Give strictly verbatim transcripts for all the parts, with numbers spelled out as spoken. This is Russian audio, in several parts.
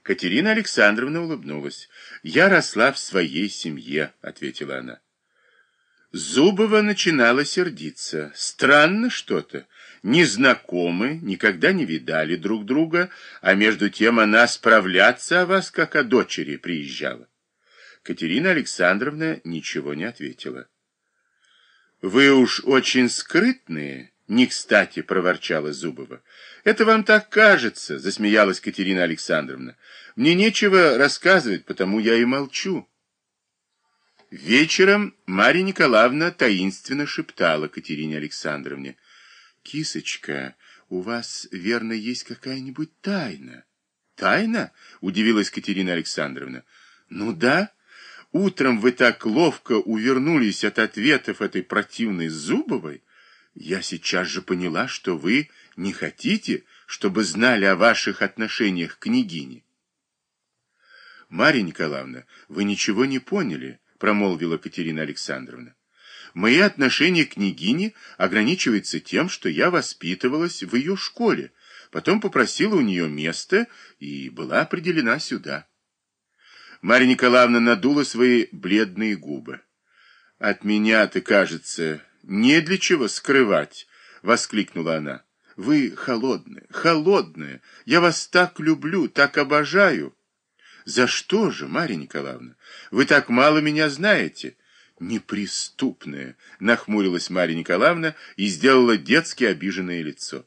Катерина Александровна улыбнулась. «Я росла в своей семье», — ответила она. Зубова начинала сердиться. Странно что-то. Незнакомы, никогда не видали друг друга, а между тем она справляться о вас, как о дочери, приезжала. Катерина Александровна ничего не ответила. «Вы уж очень скрытные», — не кстати проворчала Зубова. «Это вам так кажется», — засмеялась Катерина Александровна. «Мне нечего рассказывать, потому я и молчу». Вечером Марья Николаевна таинственно шептала Катерине Александровне: «Кисочка, у вас, верно, есть какая-нибудь тайна?» «Тайна?» — удивилась Катерина Александровна. «Ну да. Утром вы так ловко увернулись от ответов этой противной Зубовой. Я сейчас же поняла, что вы не хотите, чтобы знали о ваших отношениях к княгине». «Марья Николаевна, вы ничего не поняли», — промолвила Катерина Александровна. «Мои отношения к княгине ограничиваются тем, что я воспитывалась в ее школе, потом попросила у нее место и была определена сюда». Марья Николаевна надула свои бледные губы. «От меня-то, кажется, не для чего скрывать», — воскликнула она. «Вы холодная, холодная. Я вас так люблю, так обожаю». «За что же, Марья Николаевна? Вы так мало меня знаете». «Неприступная», — нахмурилась Марья Николаевна и сделала детски обиженное лицо.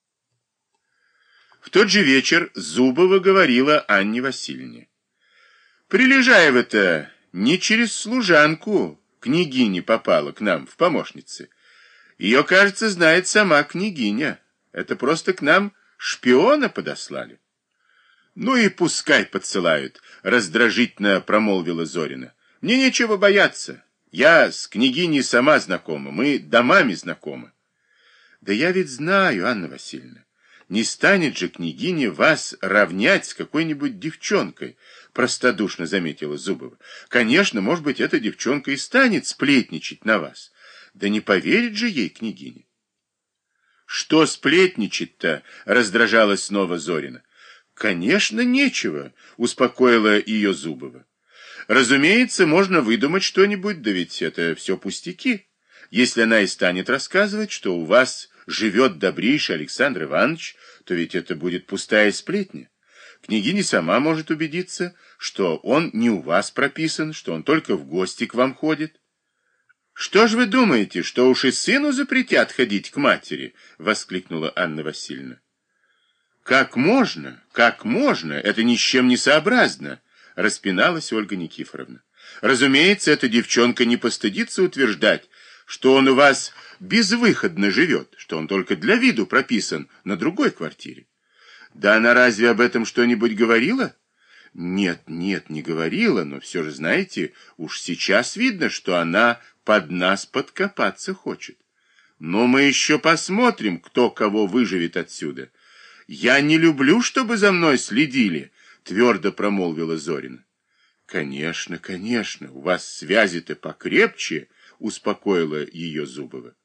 В тот же вечер Зубова говорила Анне Васильевне: «Прилежаева-то не через служанку княгиня попала к нам в помощницы. Ее, кажется, знает сама княгиня. Это просто к нам шпиона подослали». «Ну и пускай подсылают», — раздражительно промолвила Зорина. «Мне нечего бояться. Я с княгиней сама знакома, мы домами знакомы». «Да я ведь знаю, Анна Васильевна. Не станет же княгиня вас равнять с какой-нибудь девчонкой», — простодушно заметила Зубова. «Конечно, может быть, эта девчонка и станет сплетничать на вас. Да не поверит же ей княгиня». «Что сплетничать-то?» — раздражалась снова Зорина. «Конечно, нечего», — успокоила ее Зубова. «Разумеется, можно выдумать что-нибудь, да ведь это все пустяки. Если она и станет рассказывать, что у вас живет добрейший Александр Иванович, то ведь это будет пустая сплетня. Княгиня сама может убедиться, что он не у вас прописан, что он только в гости к вам ходит». «Что ж вы думаете, что уж и сыну запретят ходить к матери?» — воскликнула Анна Васильевна. «Как можно? Как можно? Это ни с чем не сообразно!» — распиналась Ольга Никифоровна. «Разумеется, эта девчонка не постыдится утверждать, что он у вас безвыходно живет, что он только для виду прописан на другой квартире. Да она разве об этом что-нибудь говорила?» «Нет, нет, не говорила, но все же, знаете, уж сейчас видно, что она под нас подкопаться хочет. Но мы еще посмотрим, кто кого выживет отсюда». «Я не люблю, чтобы за мной следили», — твердо промолвила Зорина. «Конечно, конечно, у вас связи-то покрепче», — успокоила ее Зубова.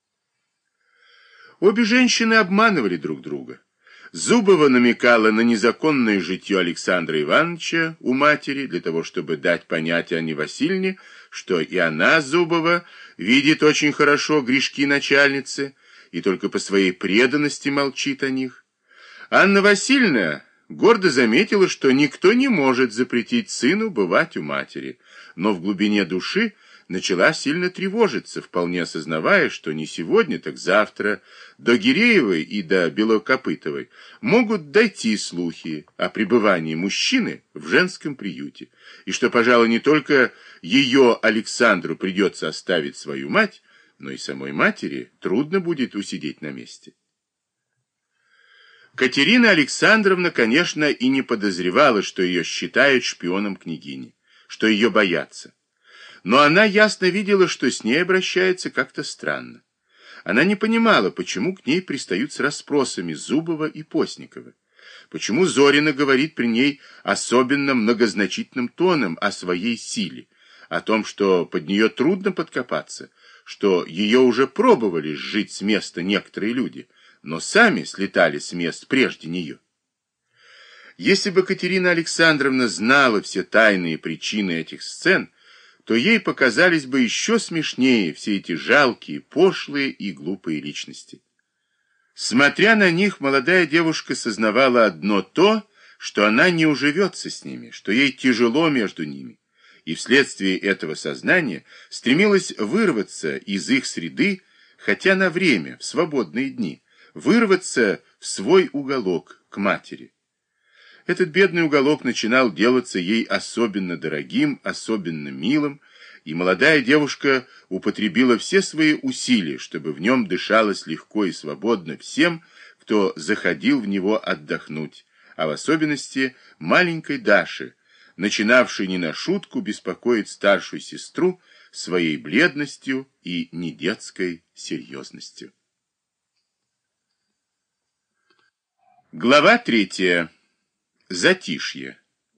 Обе женщины обманывали друг друга. Зубова намекала на незаконное житье Александра Ивановича у матери, для того, чтобы дать понять Анне Васильевне, что и она, Зубова, видит очень хорошо грешки начальницы и только по своей преданности молчит о них. Анна Васильевна гордо заметила, что никто не может запретить сыну бывать у матери, но в глубине души начала сильно тревожиться, вполне осознавая, что не сегодня, так завтра до Гиреевой и до Белокопытовой могут дойти слухи о пребывании мужчины в женском приюте, и что, пожалуй, не только ее Александру придется оставить свою мать, но и самой матери трудно будет усидеть на месте. Катерина Александровна, конечно, и не подозревала, что ее считают шпионом княгини, что ее боятся. Но она ясно видела, что с ней обращаются как-то странно. Она не понимала, почему к ней пристают с расспросами Зубова и Постникова, почему Зорина говорит при ней особенно многозначительным тоном о своей силе, о том, что под нее трудно подкопаться, что ее уже пробовали сжить с места некоторые люди, но сами слетали с мест прежде нее. Если бы Катерина Александровна знала все тайные причины этих сцен, то ей показались бы еще смешнее все эти жалкие, пошлые и глупые личности. Смотря на них, молодая девушка сознавала одно то, что она не уживется с ними, что ей тяжело между ними, и вследствие этого сознания стремилась вырваться из их среды, хотя на время, в свободные дни, вырваться в свой уголок к матери. Этот бедный уголок начинал делаться ей особенно дорогим, особенно милым, и молодая девушка употребила все свои усилия, чтобы в нем дышалось легко и свободно всем, кто заходил в него отдохнуть, а в особенности маленькой Даше, начинавшей не на шутку беспокоить старшую сестру своей бледностью и недетской серьезностью. Глава третья. Затишье.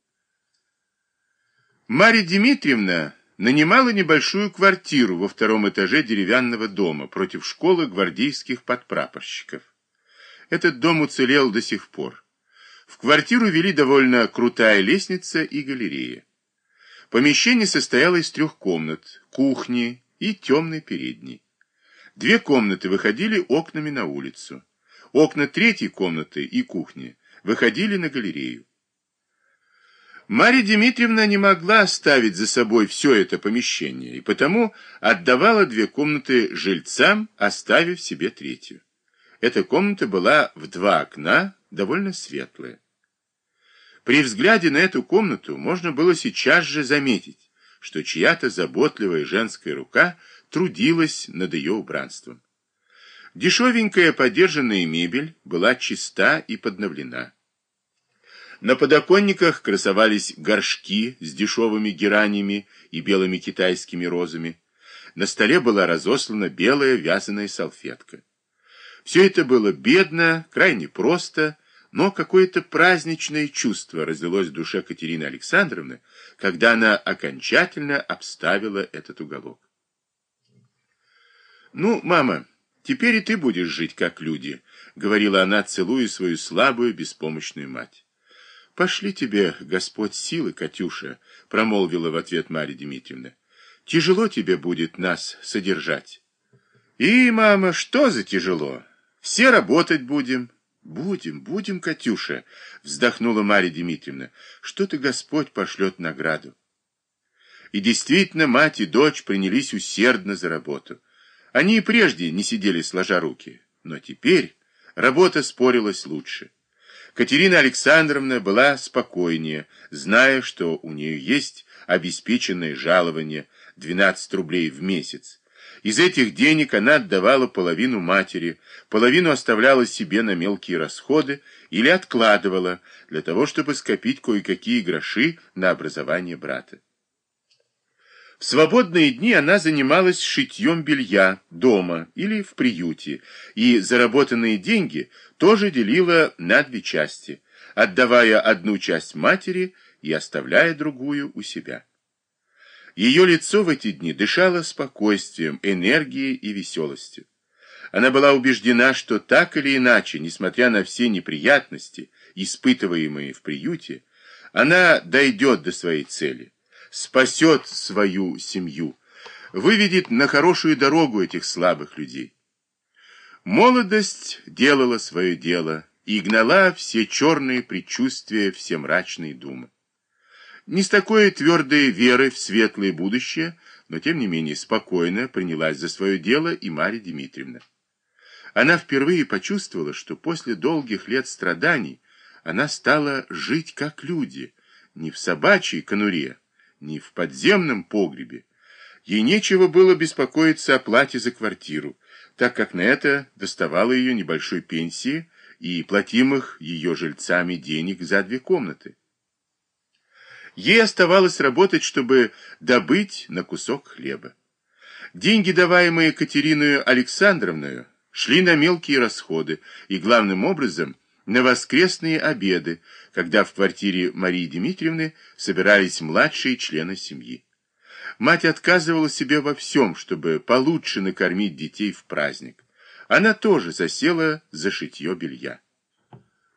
Марья Дмитриевна нанимала небольшую квартиру во втором этаже деревянного дома против школы гвардейских подпрапорщиков. Этот дом уцелел до сих пор. В квартиру вели довольно крутая лестница и галерея. Помещение состояло из трех комнат, кухни и темной передней. Две комнаты выходили окнами на улицу. Окна третьей комнаты и кухни выходили на галерею. Марья Дмитриевна не могла оставить за собой все это помещение, и потому отдавала две комнаты жильцам, оставив себе третью. Эта комната была в два окна, довольно светлая. При взгляде на эту комнату можно было сейчас же заметить, что чья-то заботливая женская рука трудилась над ее убранством. Дешевенькая подержанная мебель была чиста и подновлена. На подоконниках красовались горшки с дешевыми геранями и белыми китайскими розами. На столе была разослана белая вязаная салфетка. Все это было бедно, крайне просто, но какое-то праздничное чувство разлилось в душе Катерины Александровны, когда она окончательно обставила этот уголок. «Ну, мама, теперь и ты будешь жить как люди», — говорила она, целуя свою слабую, беспомощную мать. «Пошли тебе, Господь, силы, Катюша», — промолвила в ответ Марья Дмитриевна. «Тяжело тебе будет нас содержать». «И, мама, что за тяжело? Все работать будем». «Будем, будем, Катюша», — вздохнула Марья Дмитриевна. «Что-то Господь пошлет награду». И действительно, мать и дочь принялись усердно за работу. Они и прежде не сидели сложа руки, но теперь работа спорилась лучше. Катерина Александровна была спокойнее, зная, что у нее есть обеспеченное жалование двенадцать рублей в месяц. Из этих денег она отдавала половину матери, половину оставляла себе на мелкие расходы или откладывала для того, чтобы скопить кое-какие гроши на образование брата. В свободные дни она занималась шитьем белья дома или в приюте, и заработанные деньги тоже делила на две части, отдавая одну часть матери и оставляя другую у себя. Ее лицо в эти дни дышало спокойствием, энергией и веселостью. Она была убеждена, что так или иначе, несмотря на все неприятности, испытываемые в приюте, она дойдет до своей цели, спасет свою семью, выведет на хорошую дорогу этих слабых людей. Молодость делала свое дело и гнала все черные предчувствия, все мрачные думы. Не с такой твердой верой в светлое будущее, но тем не менее спокойно принялась за свое дело и Марья Дмитриевна. Она впервые почувствовала, что после долгих лет страданий она стала жить как люди, не в собачьей конуре, не в подземном погребе. Ей нечего было беспокоиться о плате за квартиру, так как на это доставало ее небольшой пенсии и платимых ее жильцами денег за две комнаты. Ей оставалось работать, чтобы добыть на кусок хлеба. Деньги, даваемые Катериной Александровной, шли на мелкие расходы и, главным образом, на воскресные обеды, когда в квартире Марии Дмитриевны собирались младшие члены семьи. Мать отказывала себе во всем, чтобы получше накормить детей в праздник. Она тоже засела за шитье белья.